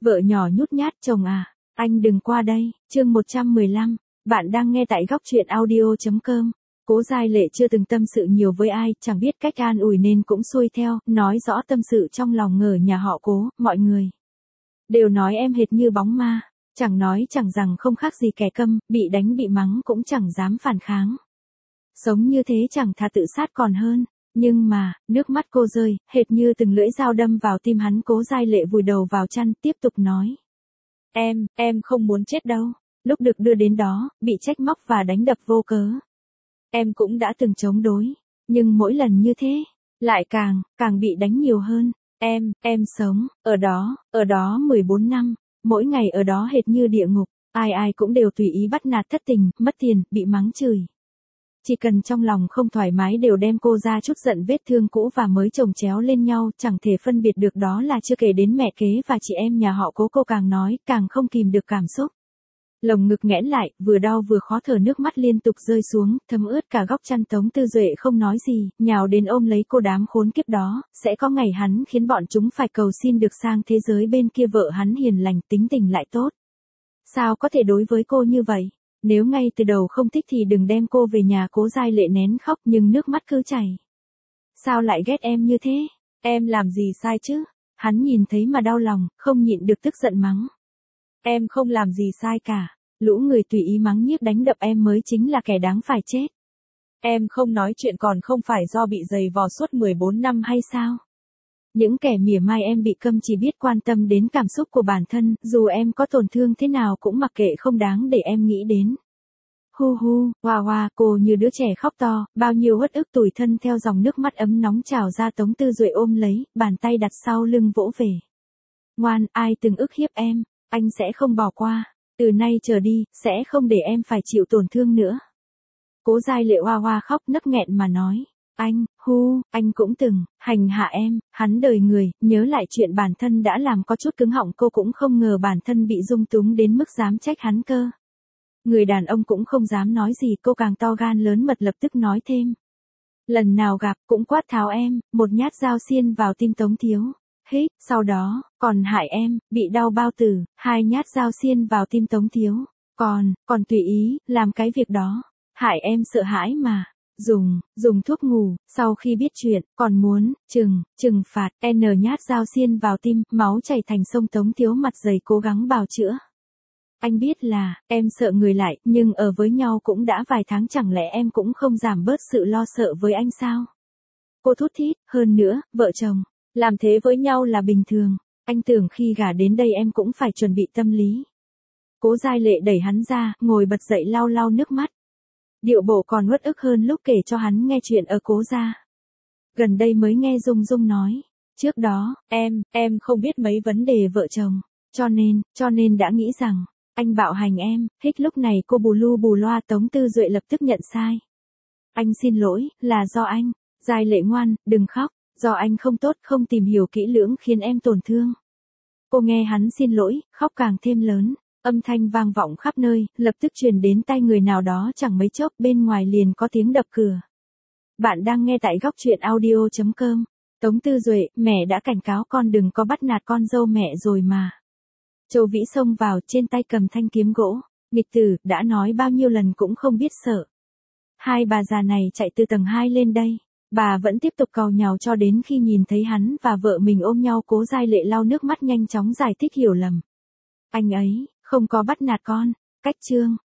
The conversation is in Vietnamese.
Vợ nhỏ nhút nhát, chồng à, anh đừng qua đây. Chương 115, bạn đang nghe tại góc truyện audio.com. Cố Giai Lệ chưa từng tâm sự nhiều với ai, chẳng biết cách an ủi nên cũng xuôi theo, nói rõ tâm sự trong lòng ngờ nhà họ Cố. Mọi người đều nói em hệt như bóng ma, chẳng nói chẳng rằng không khác gì kẻ câm, bị đánh bị mắng cũng chẳng dám phản kháng. Sống như thế chẳng thà tự sát còn hơn. Nhưng mà, nước mắt cô rơi, hệt như từng lưỡi dao đâm vào tim hắn. Cố Giai Lệ vùi đầu vào chăn, tiếp tục nói. Em không muốn chết đâu. Lúc được đưa đến đó, bị trách móc và đánh đập vô cớ. Em cũng đã từng chống đối. Nhưng mỗi lần như thế, lại càng bị đánh nhiều hơn. Em sống, ở đó 14 năm. Mỗi ngày ở đó hệt như địa ngục. Ai cũng đều tùy ý bắt nạt, thất tình, mất tiền, bị mắng chửi. Chỉ cần trong lòng không thoải mái đều đem cô ra chút giận, vết thương cũ và mới chồng chéo lên nhau, chẳng thể phân biệt được đó là chưa kể đến mẹ kế và chị em nhà họ Cố. Cô càng nói, càng không kìm được cảm xúc. Lồng ngực nghẽn lại, vừa đau vừa khó thở, nước mắt liên tục rơi xuống, thấm ướt cả góc chăn. Tống Tư Duệ không nói gì, nhào đến ôm lấy cô. Đám khốn kiếp đó, sẽ có ngày hắn khiến bọn chúng phải cầu xin được sang thế giới bên kia. Vợ hắn hiền lành, tính tình lại tốt. Sao có thể đối với cô như vậy? Nếu ngay từ đầu không thích thì đừng đem cô về nhà. Cố Giai Lệ nén khóc nhưng nước mắt cứ chảy. Sao lại ghét em như thế? Em làm gì sai chứ? Hắn nhìn thấy mà đau lòng, không nhịn được tức giận mắng. Em không làm gì sai cả. Lũ người tùy ý mắng nhiếc đánh đập em mới chính là kẻ đáng phải chết. Em không nói chuyện còn không phải do bị giày vò suốt 14 năm hay sao? Những kẻ mỉa mai em bị câm chỉ biết quan tâm đến cảm xúc của bản thân, dù em có tổn thương thế nào cũng mặc kệ, không đáng để em nghĩ đến. Hu hu, hoa hoa, cô như đứa trẻ khóc to, bao nhiêu uất ức tủi thân theo dòng nước mắt ấm nóng trào ra. Tống Tư Duệ ôm lấy, bàn tay đặt sau lưng vỗ về. Ngoan, ai từng ức hiếp em, anh sẽ không bỏ qua. Từ nay trở đi, sẽ không để em phải chịu tổn thương nữa. Cố Giai Lệ hoa hoa khóc nấc nghẹn mà nói. Anh cũng từng hành hạ em. Hắn đời người, nhớ lại chuyện bản thân đã làm có chút cứng họng. Cô cũng không ngờ bản thân bị dung túng đến mức dám trách hắn cơ. Người đàn ông cũng không dám nói gì, cô càng to gan lớn mật lập tức nói thêm. Lần nào gặp cũng quát tháo em, một nhát dao xiên vào tim Tống thiếu. Hít, sau đó, còn hại em, bị đau bao tử, 2 nhát dao xiên vào tim Tống thiếu. Còn tùy ý, làm cái việc đó. Hại em sợ hãi mà. Dùng thuốc ngủ, sau khi biết chuyện, còn muốn, trừng phạt, nhát dao xiên vào tim, máu chảy thành sông. Tống thiếu mặt dày cố gắng bào chữa. Anh biết là, em sợ người lại, nhưng ở với nhau cũng đã vài tháng, chẳng lẽ em cũng không giảm bớt sự lo sợ với anh sao? Cô thút thít, hơn nữa, vợ chồng, làm thế với nhau là bình thường. Anh tưởng khi gả đến đây em cũng phải chuẩn bị tâm lý. Cố Giai Lệ đẩy hắn ra, ngồi bật dậy lau lau nước mắt. Điệu bộ còn uất ức hơn lúc kể cho hắn nghe chuyện ở Cố gia. Gần đây mới nghe Dung Dung nói. Trước đó, em không biết mấy vấn đề vợ chồng. Cho nên đã nghĩ rằng, anh bạo hành em. Hích lúc này cô bù lu bù loa. Tống Tư Duệ lập tức nhận sai. Anh xin lỗi, là do anh. Giai Lệ ngoan, đừng khóc. Do anh không tốt, không tìm hiểu kỹ lưỡng khiến em tổn thương. Cô nghe hắn xin lỗi, khóc càng thêm lớn. Âm thanh vang vọng khắp nơi, lập tức truyền đến tai người nào đó. Chẳng mấy chốc bên ngoài liền có tiếng đập cửa. Bạn đang nghe tại góc truyện audio.com. Tống Tư Duệ, mẹ đã cảnh cáo con đừng có bắt nạt con dâu mẹ rồi mà. Châu Vĩ xông vào, trên tay cầm thanh kiếm gỗ. Nghịch tử, đã nói bao nhiêu lần cũng không biết sợ. Hai bà già này chạy từ tầng 2 lên đây. Bà vẫn tiếp tục càu nhàu cho đến khi nhìn thấy hắn và vợ mình ôm nhau. Cố Giai Lệ lau nước mắt nhanh chóng giải thích hiểu lầm. Anh ấy không có bắt nạt con. Cách chương